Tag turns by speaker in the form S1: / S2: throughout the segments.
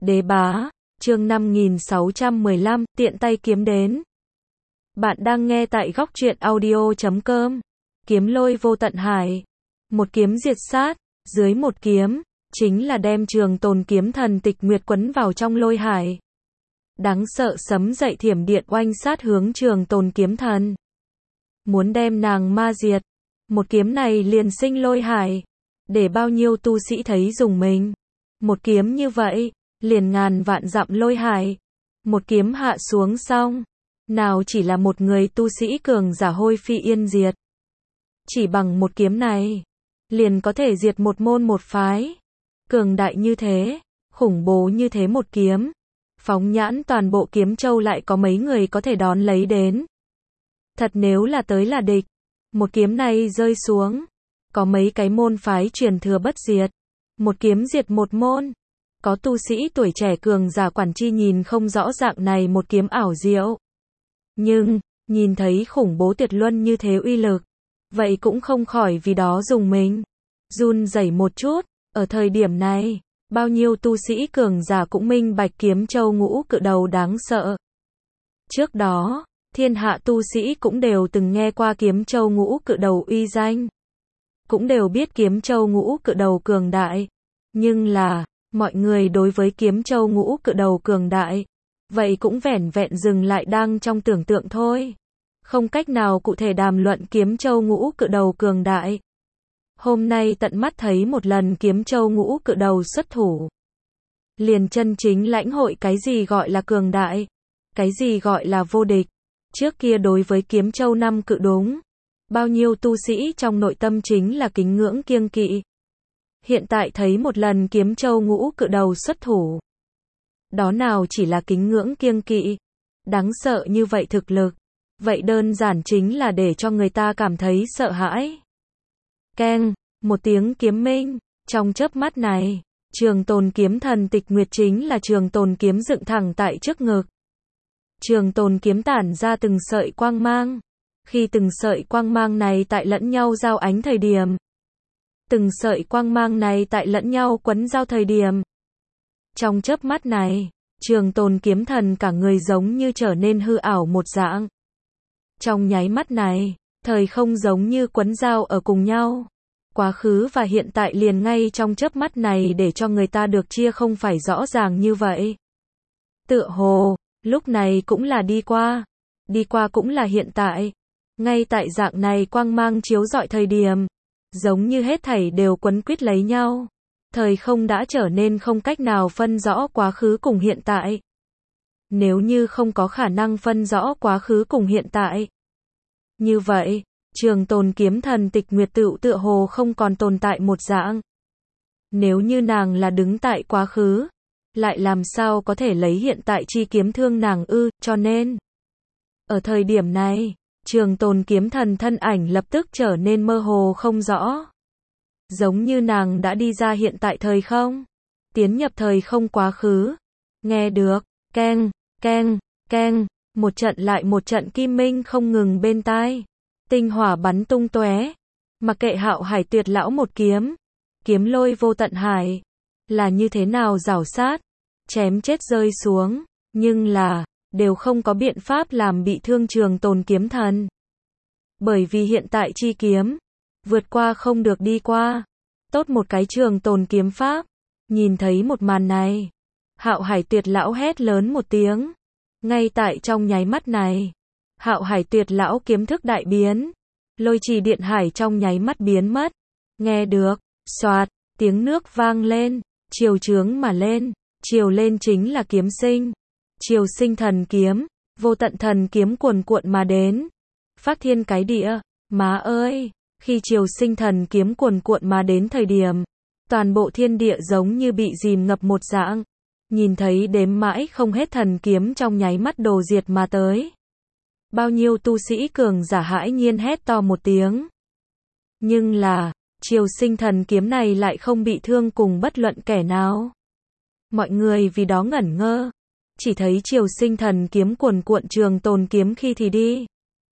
S1: Đế bá, chương 5615, tiện tay kiếm đến. Bạn đang nghe tại góc truyện audio.com. Kiếm lôi vô tận hải. Một kiếm diệt sát, dưới một kiếm, chính là đem Trường Tồn kiếm thần Tịch Nguyệt quấn vào trong lôi hải. Đáng sợ sấm dậy thiểm điện oanh sát hướng Trường Tồn kiếm thần. Muốn đem nàng ma diệt. Một kiếm này liền sinh lôi hải. Để bao nhiêu tu sĩ thấy dùng mình. Một kiếm như vậy, liền ngàn vạn dặm lôi hải. Một kiếm hạ xuống xong. Nào chỉ là một người tu sĩ cường giả hôi phi yên diệt. Chỉ bằng một kiếm này, liền có thể diệt một môn một phái. Cường đại như thế, khủng bố như thế một kiếm. Phóng nhãn toàn bộ Kiếm Châu lại có mấy người có thể đón lấy đến. Thật nếu là tới là địch. Một kiếm này rơi xuống. Có mấy cái môn phái truyền thừa bất diệt. Một kiếm diệt một môn. Có tu sĩ tuổi trẻ cường giả quản chi nhìn không rõ dạng này một kiếm ảo diệu. Nhưng, nhìn thấy khủng bố tuyệt luân như thế uy lực. Vậy cũng không khỏi vì đó dùng mình. Run rẩy một chút, ở thời điểm này, bao nhiêu tu sĩ cường giả cũng minh bạch Kiếm Châu ngũ cự đầu đáng sợ. Trước đó, thiên hạ tu sĩ cũng đều từng nghe qua Kiếm Châu ngũ cự đầu uy danh. Cũng đều biết Kiếm Châu ngũ cự đầu cường đại. Nhưng là, mọi người đối với Kiếm Châu ngũ cự đầu cường đại, vậy cũng vẻn vẹn dừng lại đang trong tưởng tượng thôi. Không cách nào cụ thể đàm luận Kiếm Châu ngũ cự đầu cường đại. Hôm nay tận mắt thấy một lần Kiếm Châu ngũ cự đầu xuất thủ. Liền chân chính lãnh hội cái gì gọi là cường đại, cái gì gọi là vô địch. Trước kia đối với Kiếm Châu năm cự đúng, bao nhiêu tu sĩ trong nội tâm chính là kính ngưỡng kiêng kỵ. Hiện tại thấy một lần Kiếm Châu ngũ cự đầu xuất thủ. Đó nào chỉ là kính ngưỡng kiêng kỵ. Đáng sợ như vậy thực lực. Vậy đơn giản chính là để cho người ta cảm thấy sợ hãi. Keng, một tiếng kiếm minh. Trong chớp mắt này, Trường Tồn kiếm thần Tịch Nguyệt chính là Trường Tồn kiếm dựng thẳng tại trước ngực. Trường Tồn kiếm tản ra từng sợi quang mang. Khi từng sợi quang mang này tại lẫn nhau giao ánh thời điểm. Từng sợi quang mang này tại lẫn nhau quấn giao thời điểm. Trong chớp mắt này, Trường Tồn kiếm thần cả người giống như trở nên hư ảo một dạng. Trong nháy mắt này, thời không giống như quấn giao ở cùng nhau. Quá khứ và hiện tại liền ngay trong chớp mắt này để cho người ta được chia không phải rõ ràng như vậy. Tựa hồ, lúc này cũng là đi qua cũng là hiện tại. Ngay tại dạng này quang mang chiếu rọi thời điểm, giống như hết thảy đều quấn quýt lấy nhau. Thời không đã trở nên không cách nào phân rõ quá khứ cùng hiện tại. Nếu như không có khả năng phân rõ quá khứ cùng hiện tại. Như vậy, Trường Tồn kiếm thần Tịch Nguyệt tựa hồ không còn tồn tại một dạng. Nếu như nàng là đứng tại quá khứ, lại làm sao có thể lấy hiện tại chi kiếm thương nàng ư, cho nên. Ở thời điểm này, Trường Tồn kiếm thần thân ảnh lập tức trở nên mơ hồ không rõ. Giống như nàng đã đi ra hiện tại thời không, tiến nhập thời không quá khứ. Nghe được, keng, keng, keng, một trận lại một trận kim minh không ngừng bên tai. Tinh hỏa bắn tung tóe. Mặc kệ Hạo Hải Tuyệt lão một kiếm, kiếm lôi vô tận hải, là như thế nào rảo sát, chém chết rơi xuống, nhưng là, đều không có biện pháp làm bị thương Trường Tồn kiếm thần. Bởi vì hiện tại chi kiếm, vượt qua không được đi qua. Tốt một cái Trường Tồn kiếm pháp. Nhìn thấy một màn này, Hạo Hải Tuyệt lão hét lớn một tiếng. Ngay tại trong nháy mắt này, Hạo Hải Tuyệt lão kiếm thức đại biến. Lôi trì điện hải trong nháy mắt biến mất. Nghe được, xoạt, tiếng nước vang lên, chiều trướng mà lên, chiều lên chính là kiếm sinh. Chiều sinh thần kiếm, vô tận thần kiếm cuồn cuộn mà đến. Phát thiên cái địa, má ơi, khi chiều sinh thần kiếm cuồn cuộn mà đến thời điểm, toàn bộ thiên địa giống như bị dìm ngập một dạng. Nhìn thấy đếm mãi không hết thần kiếm trong nháy mắt đồ diệt mà tới. Bao nhiêu tu sĩ cường giả hãi nhiên hét to một tiếng. Nhưng là, chiều sinh thần kiếm này lại không bị thương cùng bất luận kẻ nào. Mọi người vì đó ngẩn ngơ. Chỉ thấy chiều sinh thần kiếm cuồn cuộn Trường Tồn kiếm khi thì đi.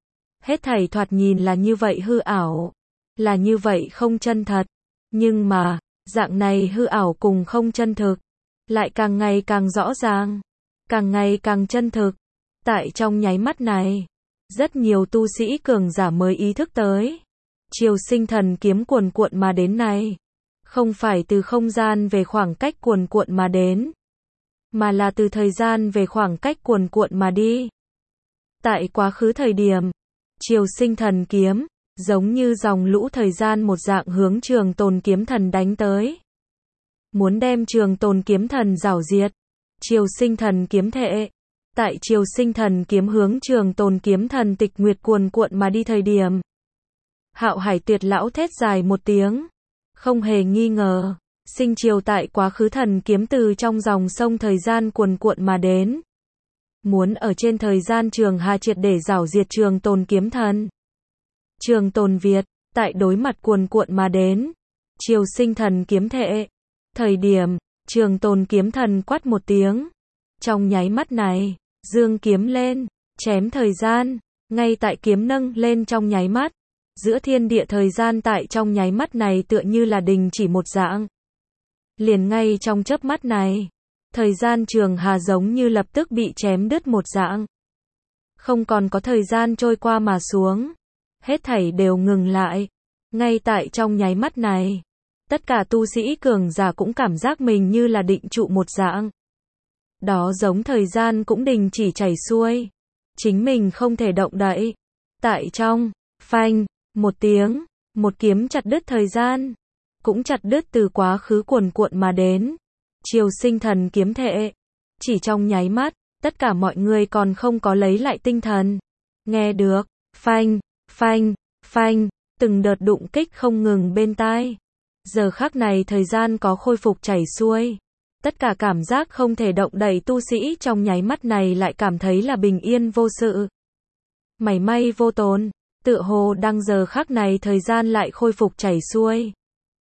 S1: Hết thảy thoạt nhìn là như vậy hư ảo. Là như vậy không chân thật. Nhưng mà, dạng này hư ảo cùng không chân thực. lại càng ngày càng rõ ràng, càng ngày càng chân thực. Tại trong nháy mắt này, rất nhiều tu sĩ cường giả mới ý thức tới. Triều sinh thần kiếm cuồn cuộn mà đến này, không phải từ không gian về khoảng cách cuồn cuộn mà đến, mà là từ thời gian về khoảng cách cuồn cuộn mà đi. Tại quá khứ thời điểm, Triều sinh thần kiếm, giống như dòng lũ thời gian một dạng hướng Trường Tồn kiếm thần đánh tới. Muốn đem Trường Tồn kiếm thần rảo diệt. Triều sinh thần kiếm thệ. Tại Triều sinh thần kiếm hướng Trường Tồn kiếm thần tịch nguyệt cuồn cuộn mà đi thời điểm, Hạo Hải Tuyệt lão thét dài một tiếng. Không hề nghi ngờ, sinh triều tại quá khứ thần kiếm từ trong dòng sông thời gian cuồn cuộn mà đến. Muốn ở trên thời gian trường hà triệt để rảo diệt Trường Tồn kiếm thần. Trường Tồn Việt, tại đối mặt cuồn cuộn mà đến. Triều sinh thần kiếm thệ. Thời điểm, Trường Tồn kiếm thần quát một tiếng. Trong nháy mắt này, dương kiếm lên, chém thời gian, ngay tại kiếm nâng lên trong nháy mắt. Giữa thiên địa thời gian tại trong nháy mắt này tựa như là đình chỉ một dạng. Liền ngay trong chớp mắt này, thời gian trường hà giống như lập tức bị chém đứt một dạng. Không còn có thời gian trôi qua mà xuống. Hết thảy đều ngừng lại. Ngay tại trong nháy mắt này, tất cả tu sĩ cường giả cũng cảm giác mình như là định trụ một dạng. Đó giống thời gian cũng đình chỉ chảy xuôi. Chính mình không thể động đậy. Tại trong, phanh, một tiếng, một kiếm chặt đứt thời gian. Cũng chặt đứt từ quá khứ cuồn cuộn mà đến. Triều sinh thần kiếm thệ. Chỉ trong nháy mắt, tất cả mọi người còn không có lấy lại tinh thần. Nghe được, phanh, phanh, phanh, từng đợt đụng kích không ngừng bên tai. Giờ khắc này thời gian có khôi phục chảy xuôi. Tất cả cảm giác không thể động đậy tu sĩ trong nháy mắt này lại cảm thấy là bình yên vô sự. Mảy may vô tổn, tựa hồ đang giờ khắc này thời gian lại khôi phục chảy xuôi.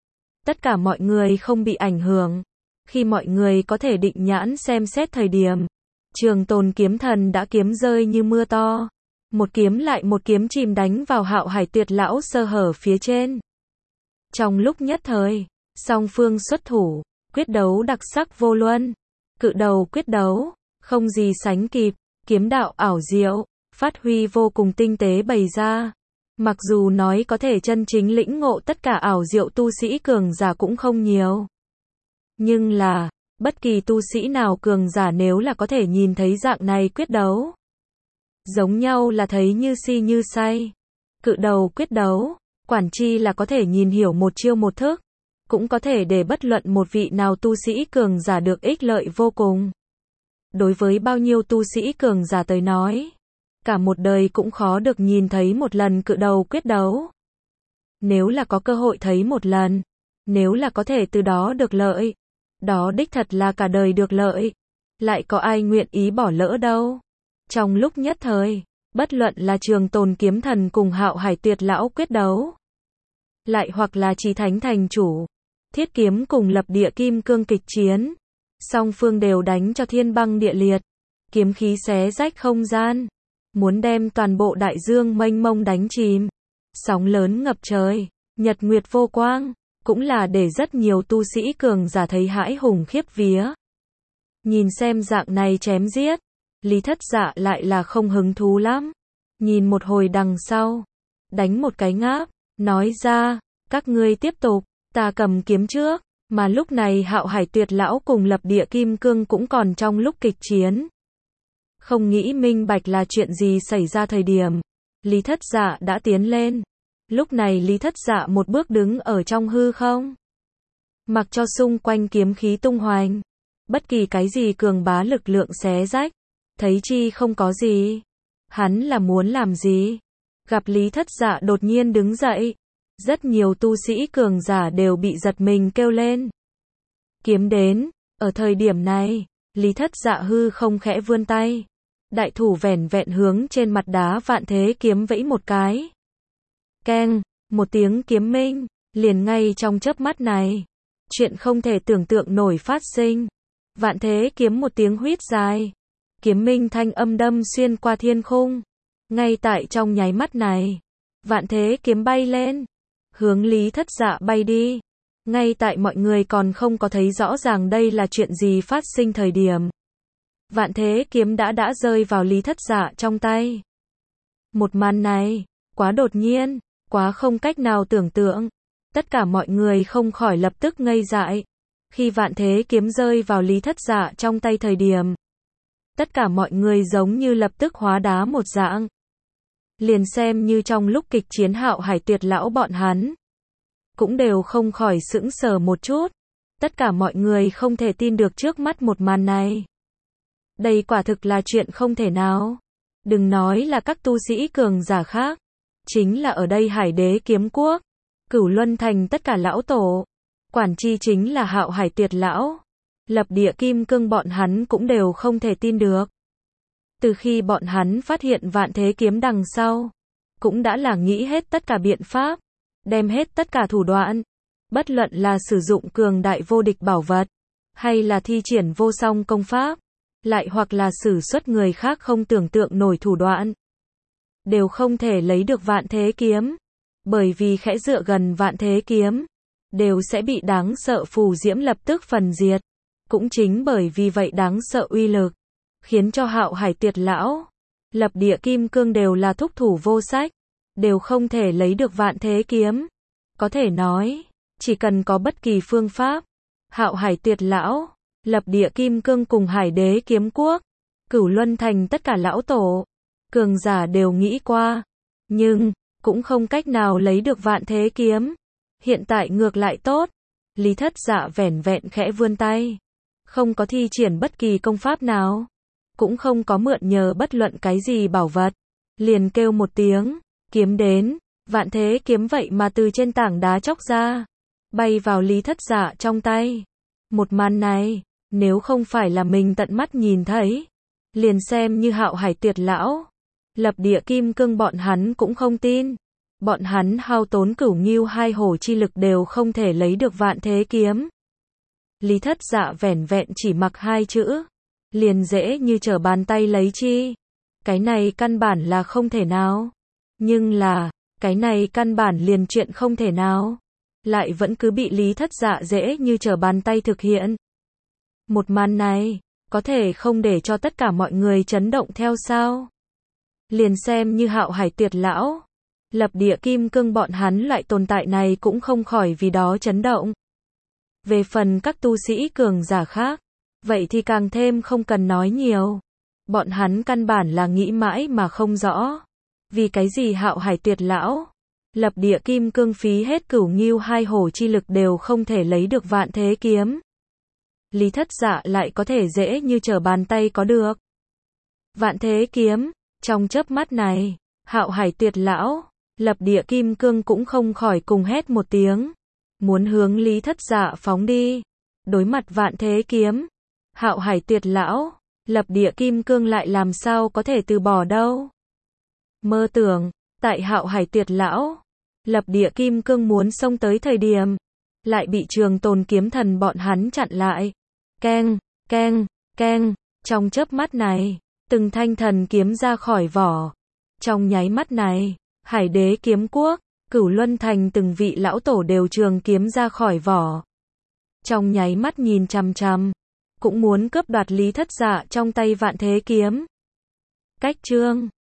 S1: Tất cả mọi người không bị ảnh hưởng. Khi mọi người có thể định nhãn xem xét thời điểm, Trường Tồn kiếm thần đã kiếm rơi như mưa to. Một kiếm lại một kiếm chìm đánh vào Hạo Hải Tuyệt lão sơ hở phía trên. Trong lúc nhất thời, song phương xuất thủ, quyết đấu đặc sắc vô luân. Cự đầu quyết đấu, không gì sánh kịp, kiếm đạo ảo diệu, phát huy vô cùng tinh tế bày ra. Mặc dù nói có thể chân chính lĩnh ngộ tất cả ảo diệu tu sĩ cường giả cũng không nhiều. Nhưng là, bất kỳ tu sĩ nào cường giả nếu là có thể nhìn thấy dạng này quyết đấu, giống nhau là thấy như si như say. Cự đầu quyết đấu, quản chi là có thể nhìn hiểu một chiêu một thức, cũng có thể để bất luận một vị nào tu sĩ cường giả được ích lợi vô cùng. Đối với bao nhiêu tu sĩ cường giả tới nói, cả một đời cũng khó được nhìn thấy một lần cự đầu quyết đấu. Nếu là có cơ hội thấy một lần, nếu là có thể từ đó được lợi, đó đích thật là cả đời được lợi. Lại có ai nguyện ý bỏ lỡ đâu. Trong lúc nhất thời, bất luận là Trường Tồn kiếm thần cùng Hạo Hải Tuyệt lão quyết đấu, lại hoặc là Chí Thánh thành chủ, Thiết kiếm cùng Lập Địa kim cương kịch chiến, song phương đều đánh cho thiên băng địa liệt, kiếm khí xé rách không gian, muốn đem toàn bộ đại dương mênh mông đánh chìm. Sóng lớn ngập trời, nhật nguyệt vô quang, cũng là để rất nhiều tu sĩ cường giả thấy hãi hùng khiếp vía. Nhìn xem dạng này chém giết, Lý Thất Dạ lại là không hứng thú lắm. Nhìn một hồi đằng sau, đánh một cái ngáp, nói ra, các ngươi tiếp tục, ta cầm kiếm trước. Mà lúc này Hạo Hải Tuyệt lão cùng Lập Địa kim cương cũng còn trong lúc kịch chiến. Không nghĩ minh bạch là chuyện gì xảy ra thời điểm, Lý Thất Dạ đã tiến lên. Lúc này Lý Thất Dạ một bước đứng ở trong hư không, mặc cho xung quanh kiếm khí tung hoành, bất kỳ cái gì cường bá lực lượng xé rách, thấy chi không có gì. Hắn là muốn làm gì? Gặp Lý Thất Dạ đột nhiên đứng dậy, rất nhiều tu sĩ cường giả đều bị giật mình kêu lên. Kiếm đến, ở thời điểm này, Lý Thất Dạ hư không khẽ vươn tay, đại thủ vẻn vẹn hướng trên mặt đá Vạn Thế kiếm vẫy một cái. Keng, một tiếng kiếm minh, liền ngay trong chớp mắt này, chuyện không thể tưởng tượng nổi phát sinh. Vạn Thế kiếm một tiếng huýt dài, kiếm minh thanh âm đâm xuyên qua thiên khung. Ngay tại trong nháy mắt này, Vạn Thế kiếm bay lên, hướng Lý Thất Dạ bay đi. Ngay tại mọi người còn không có thấy rõ ràng đây là chuyện gì phát sinh thời điểm, Vạn Thế Kiếm đã rơi vào Lý Thất Dạ trong tay. Một màn này, quá đột nhiên, quá không cách nào tưởng tượng. Tất cả mọi người không khỏi lập tức ngây dại. Khi Vạn Thế Kiếm rơi vào Lý Thất Dạ trong tay thời điểm, tất cả mọi người giống như lập tức hóa đá một dạng. Liền xem như trong lúc kịch chiến Hạo Hải Tuyệt lão bọn hắn, cũng đều không khỏi sững sờ một chút. Tất cả mọi người không thể tin được trước mắt một màn này. Đây quả thực là chuyện không thể nào. Đừng nói là các tu sĩ cường giả khác, chính là ở đây Hải Đế Kiếm Quốc, Cửu Luân Thành tất cả lão tổ, quản chi chính là Hạo Hải Tuyệt lão, Lập Địa Kim Cương bọn hắn cũng đều không thể tin được. Từ khi bọn hắn phát hiện Vạn Thế Kiếm đằng sau, cũng đã là nghĩ hết tất cả biện pháp, đem hết tất cả thủ đoạn, bất luận là sử dụng cường đại vô địch bảo vật, hay là thi triển vô song công pháp, lại hoặc là sử xuất người khác không tưởng tượng nổi thủ đoạn, đều không thể lấy được Vạn Thế Kiếm, bởi vì khẽ dựa gần Vạn Thế Kiếm, đều sẽ bị đáng sợ phù diễm lập tức phần diệt. Cũng chính bởi vì vậy đáng sợ uy lực, khiến cho Hạo Hải Tuyệt lão, Lập Địa Kim Cương đều là thúc thủ vô sách, đều không thể lấy được Vạn Thế Kiếm. Có thể nói, chỉ cần có bất kỳ phương pháp, Hạo Hải Tuyệt lão, Lập Địa Kim Cương cùng Hải Đế Kiếm Quốc, Cửu Luân Thành tất cả lão tổ, cường giả đều nghĩ qua, nhưng cũng không cách nào lấy được Vạn Thế Kiếm. Hiện tại ngược lại tốt, Lý Thất Dạ vẻn vẹn khẽ vươn tay, không có thi triển bất kỳ công pháp nào, cũng không có mượn nhờ bất luận cái gì bảo vật, liền kêu một tiếng, kiếm đến. Vạn Thế Kiếm vậy mà từ trên tảng đá chóc ra, bay vào Lý Thất Dạ trong tay. Một màn này, nếu không phải là mình tận mắt nhìn thấy, liền xem như Hạo Hải Tuyệt lão, Lập Địa Kim Cương bọn hắn cũng không tin. Bọn hắn hao tốn Cửu Ngưu hai hổ chi lực đều không thể lấy được Vạn Thế Kiếm. Lý Thất Dạ vẻn vẹn chỉ mặc hai chữ, liền dễ như trở bàn tay lấy chi. Cái này căn bản là không thể nào. Nhưng là, cái này căn bản liền chuyện không thể nào, lại vẫn cứ bị Lý Thất Dạ dễ như trở bàn tay thực hiện. Một màn này, có thể không để cho tất cả mọi người chấn động theo sao? Liền xem như Hạo Hải Tuyệt lão, Lập Địa Kim Cương bọn hắn loại tồn tại này cũng không khỏi vì đó chấn động. Về phần các tu sĩ cường giả khác, vậy thì càng thêm không cần nói nhiều. Bọn hắn căn bản là nghĩ mãi mà không rõ. Vì cái gì Hạo Hải Tuyệt lão, Lập Địa Kim Cương phí hết Cửu Ngưu hai hổ chi lực đều không thể lấy được Vạn Thế Kiếm. Lý Thất Dạ lại có thể dễ như trở bàn tay có được Vạn Thế Kiếm. Trong chớp mắt này, Hạo Hải Tuyệt lão, Lập Địa Kim Cương cũng không khỏi cùng hét một tiếng, muốn hướng Lý Thất Dạ phóng đi. Đối mặt Vạn Thế Kiếm, Hạo Hải Tuyệt lão, Lập Địa Kim Cương lại làm sao có thể từ bỏ đâu. Mơ tưởng, tại Hạo Hải Tuyệt lão, Lập Địa Kim Cương muốn xông tới thời điểm, lại bị Trường Tồn Kiếm Thần bọn hắn chặn lại. Keng, keng, keng, trong chớp mắt này, từng thanh thần kiếm ra khỏi vỏ. Trong nháy mắt này, Hải Đế Kiếm Quốc, Cửu Luân Thành từng vị lão tổ đều trường kiếm ra khỏi vỏ. Trong nháy mắt nhìn chằm chằm, cũng muốn cướp đoạt Lý Thất Dạ trong tay Vạn Thế Kiếm. Cách chương